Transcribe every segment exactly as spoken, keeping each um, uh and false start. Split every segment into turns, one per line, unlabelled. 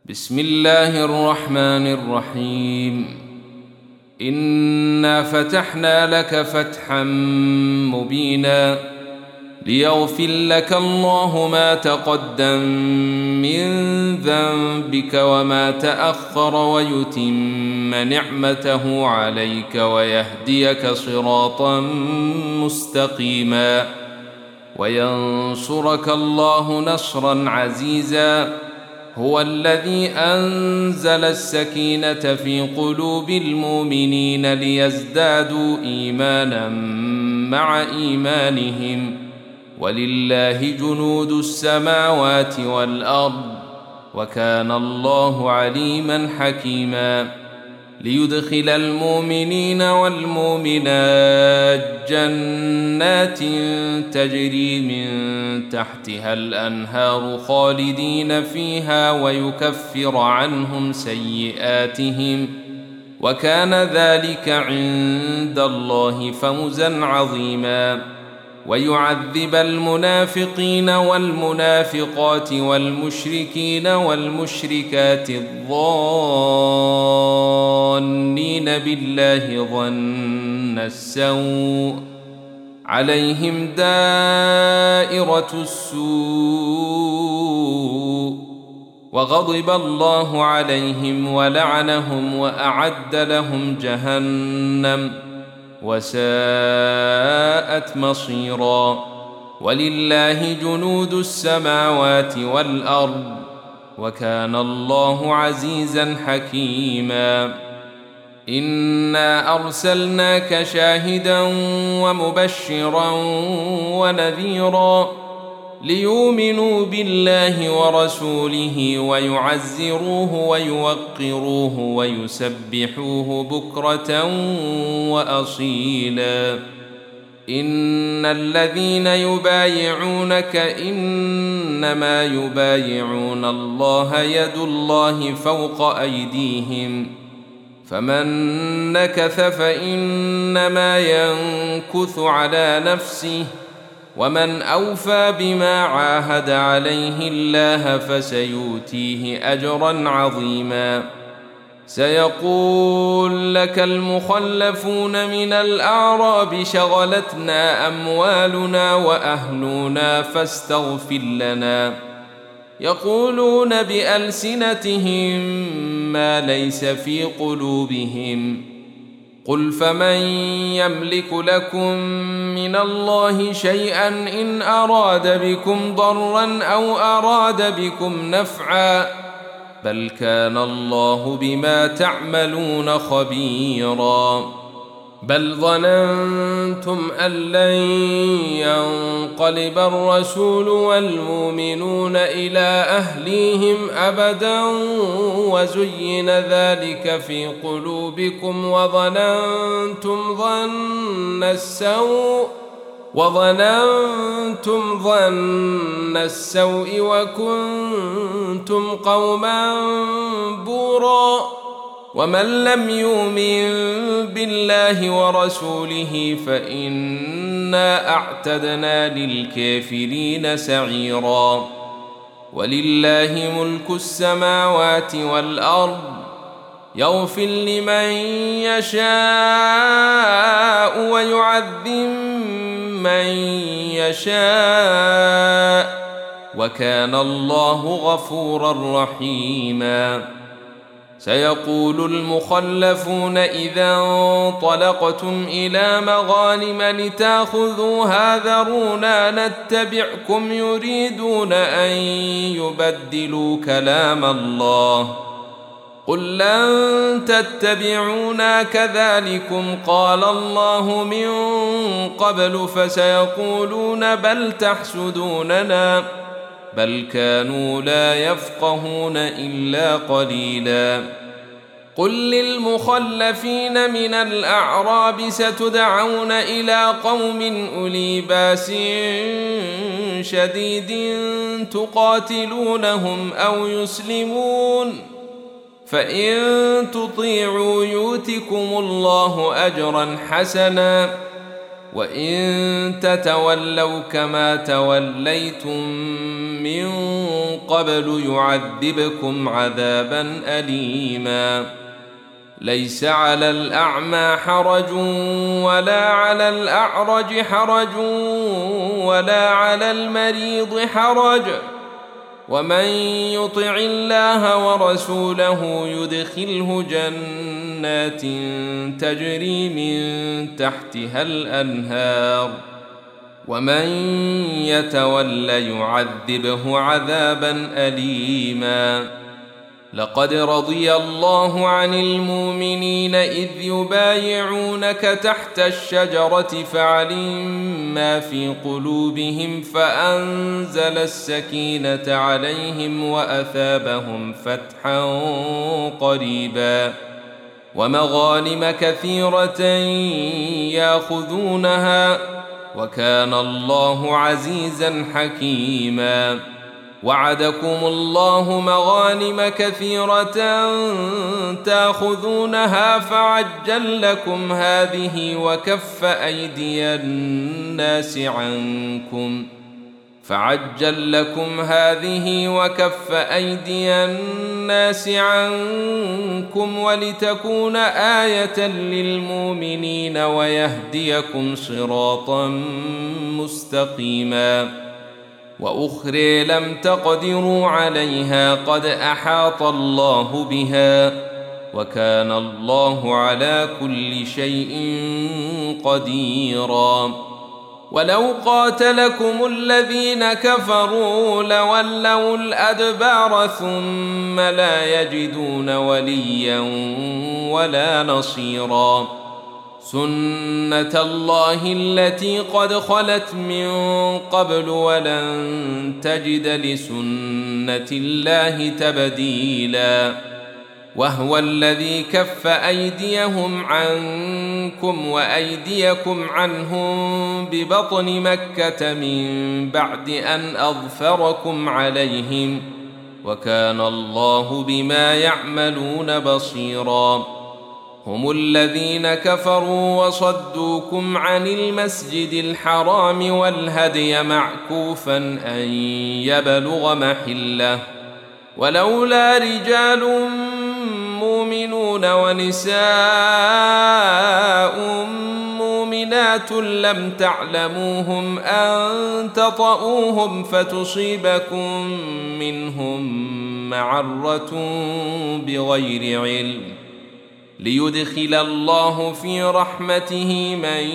بسم الله الرحمن الرحيم. إنا فتحنا لك فتحا مبينا ليغفر لك الله ما تقدم من ذنبك وما تأخر ويتم نعمته عليك ويهديك صراطا مستقيما وينصرك الله نصرا عزيزا. هو الذي أنزل السكينة في قلوب المؤمنين ليزدادوا إيمانا مع إيمانهم ولله جنود السماوات والأرض وكان الله عليما حكيما. ليدخل المؤمنين والمؤمنات جنات تجري من تحتها الأنهار خالدين فيها ويكفر عنهم سيئاتهم وكان ذلك عند الله فوزا عظيما. ويعذب المنافقين والمنافقات والمشركين والمشركات الظانين بالله ظن السوء عليهم دائرة السوء وغضب الله عليهم ولعنهم وأعد لهم جهنم وساءت مصيرا. ولله جنود السماوات والأرض وكان الله عزيزا حكيما. إنا أرسلناك شاهدا ومبشرا ونذيرا ليؤمنوا بالله ورسوله ويعزروه ويوقروه ويسبحوه بكرة وأصيلا. إن الذين يبايعونك إنما يبايعون الله يد الله فوق أيديهم فمن نكث فإنما ينكث على نفسه ومن أوفى بما عاهد عليه الله فسيؤتيه أجرا عظيما. سيقول لك المخلفون من الأعراب شغلتنا أموالنا وأهلنا فاستغفر لنا يقولون بألسنتهم ما ليس في قلوبهم قل فمن يملك لكم من الله شيئا إن أراد بكم ضرا أو أراد بكم نفعا بل كان الله بما تعملون خبيرا. بل ظننتم أن لن ينقلب الرسول والمؤمنون إلى أهليهم أبدا وزين ذلك في قلوبكم وظننتم ظن السوء وظننتم ظن السوء وكنتم قوما بورا. ومن لم يؤمن بالله ورسوله فإنا أعتدنا للكافرين سعيرا. ولله ملك السماوات والأرض يغفر لمن يشاء ويعذب من يشاء وكان الله غفورا رحيما. سيقول المخلفون إذا انطلقتم إلى مغانم لتأخذوها ذرونا نتبعكم يريدون أن يبدلوا كلام الله قل لن تتبعونا كذلكم قال الله من قبل فسيقولون بل تحسدوننا بل كانوا لا يفقهون إلا قليلا. قل للمخلفين من الأعراب ستدعون إلى قوم أولي بأس شديد تقاتلونهم أو يسلمون فإن تطيعوا يؤتكم الله أجرا حسنا وإن تتولوا كما توليتم من قبل يعذبكم عذابا أليما ليس على الأعمى حرج ولا على الأعرج حرج ولا على المريض حرج ومن يطع الله ورسوله يدخله جنات تجري من تحتها الأنهار ومن يتول يعذبه عذابا أليما لقد رضي الله عن المؤمنين إذ يبايعونك تحت الشجرة فعلم ما في قلوبهم فأنزل السكينة عليهم وأثابهم فتحا قريبا ومغانم كثيرة يأخذونها وكان الله عزيزا حكيما وعدكم الله مغانم كثيرة تأخذونها فعجل لكم هذه وكف أيدي الناس عنكم فعجل لكم هذه وكف أيدي الناس عنكم ولتكون آية للمؤمنين ويهديكم صراطا مستقيما وأخرى لم تقدروا عليها قد أحاط الله بها وكان الله على كل شيء قديرا ولو قاتلكم الذين كفروا لولوا الأدبار ثم لا يجدون وليا ولا نصيرا سنة الله التي قد خلت من قبل ولن تجد لسنة الله تبديلا وهو الذي كف أيديهم عنكم وأيديكم عنهم ببطن مكة من بعد أن أظفركم عليهم وكان الله بما يعملون بصيرا هم الذين كفروا وصدوكم عن المسجد الحرام والهدي معكوفا أن يبلغ محله ولولا رجال مؤمنون ونساء مؤمنات لم تعلموهم أن تطؤوهم فتصيبكم منهم معرة بغير علم ليدخل الله في رحمته من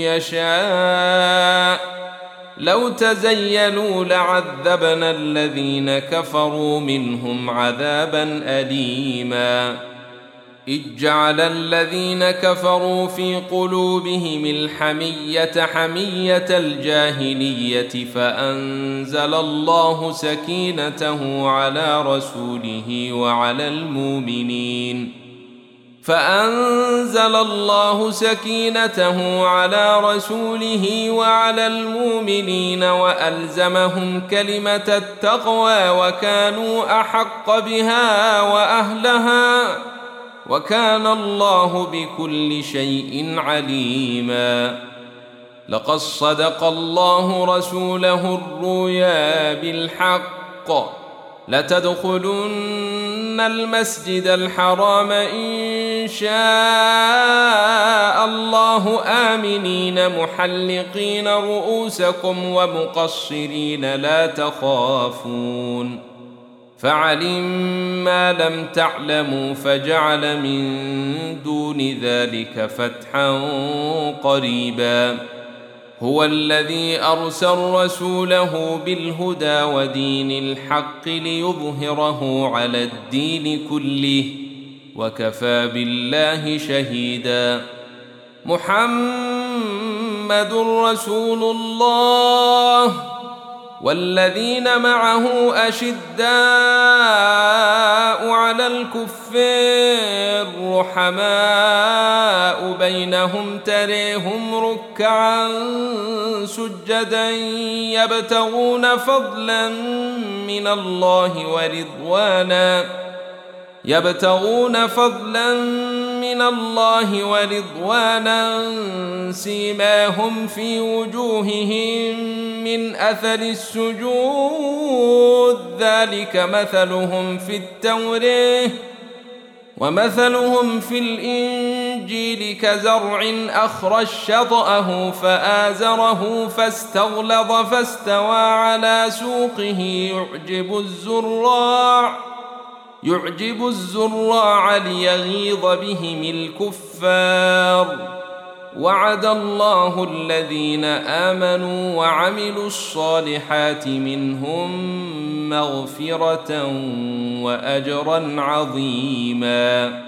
يشاء لو تزيلوا لعذبنا الذين كفروا منهم عذابا أليما إذ جعل الذين كفروا في قلوبهم الحمية حمية الجاهلية فأنزل الله سكينته على رسوله وعلى المؤمنين فأنزل الله سكينته على رسوله وعلى المؤمنين وألزمهم كلمة التقوى وكانوا أحق بها وأهلها وكان الله بكل شيء عليما لقد صدق الله رسوله الرؤيا بالحق لتدخلن المسجد الحرام إن شاء الله آمنين محلقين رؤوسكم ومقصرين لا تخافون فعلم ما لم تعلموا فجعل من دون ذلك فتحا قريبا هو الذي أرسل رسوله بالهدى ودين الحق ليظهره على الدين كله وكفى بالله شهيدا محمد رسول الله والذين معه أشداء على الكفار رحماء بينهم تريهم ركعا سجدا يبتغون فضلا من الله ورضوانا يبتغون فضلا من من الله ورضوانا سيماهم في وجوههم من أثر السجود ذلك مثلهم في التوراة ومثلهم في الإنجيل كزرع أخرج شطأه فآزره فاستغلظ فاستوى على سوقه يعجب الزراع يعجب الزراع ليغيظ بهم الكفار وعد الله الذين آمنوا وعملوا الصالحات منهم مغفرة وأجرا عظيما.